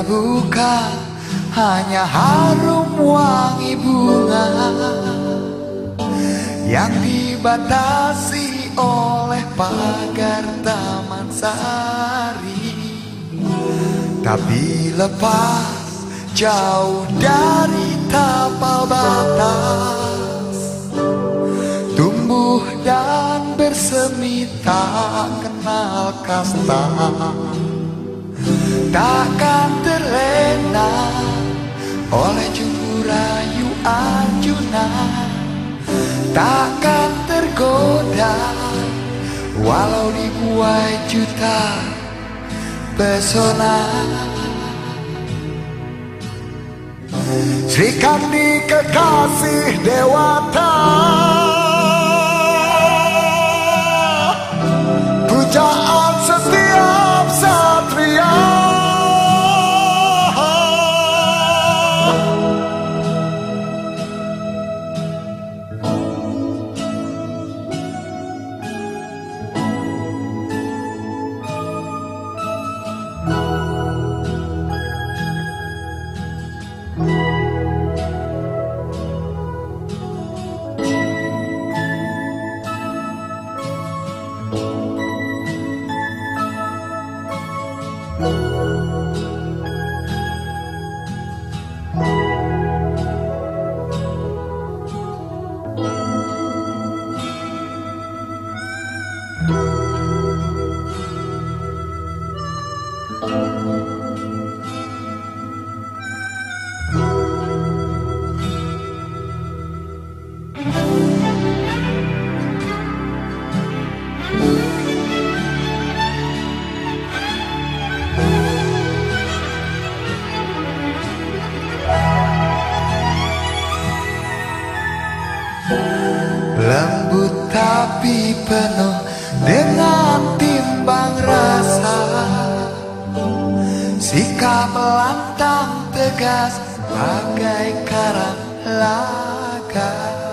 bukan hanya harum wangi bunga yang dibatasi oleh pagar taman sari, tapi lepas jauh dari tapal batas, tumbuh dan bersemi tak kenal kasta, takkan terlena oleh jumbu rayu Arjuna, takkan tergoda walau dibuai juta pesona. Sri Kandi kekasih dewata, pujaan setiap satria. Lembut tapi penuh dengan timbang rasa, sikap lantang tegas bagai karang laga,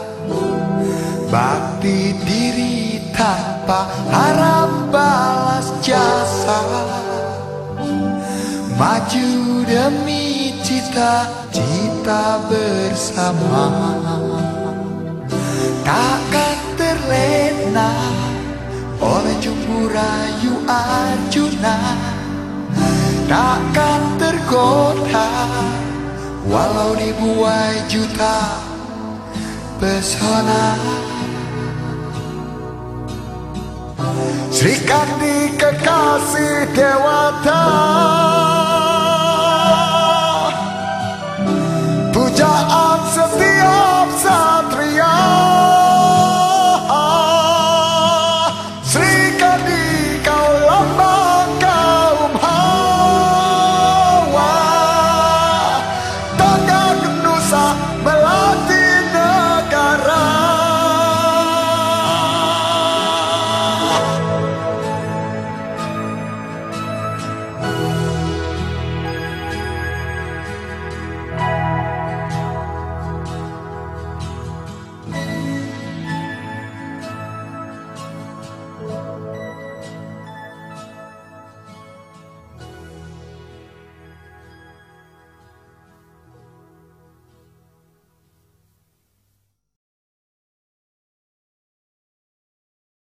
bakti diri tanpa harap balas jasa, maju demi cita-cita bersama, takkan terlena oleh jumbu rayu Arjuna, takkan tergoda walau dibuai juta pesona. Sri Kandi kekasih dewata,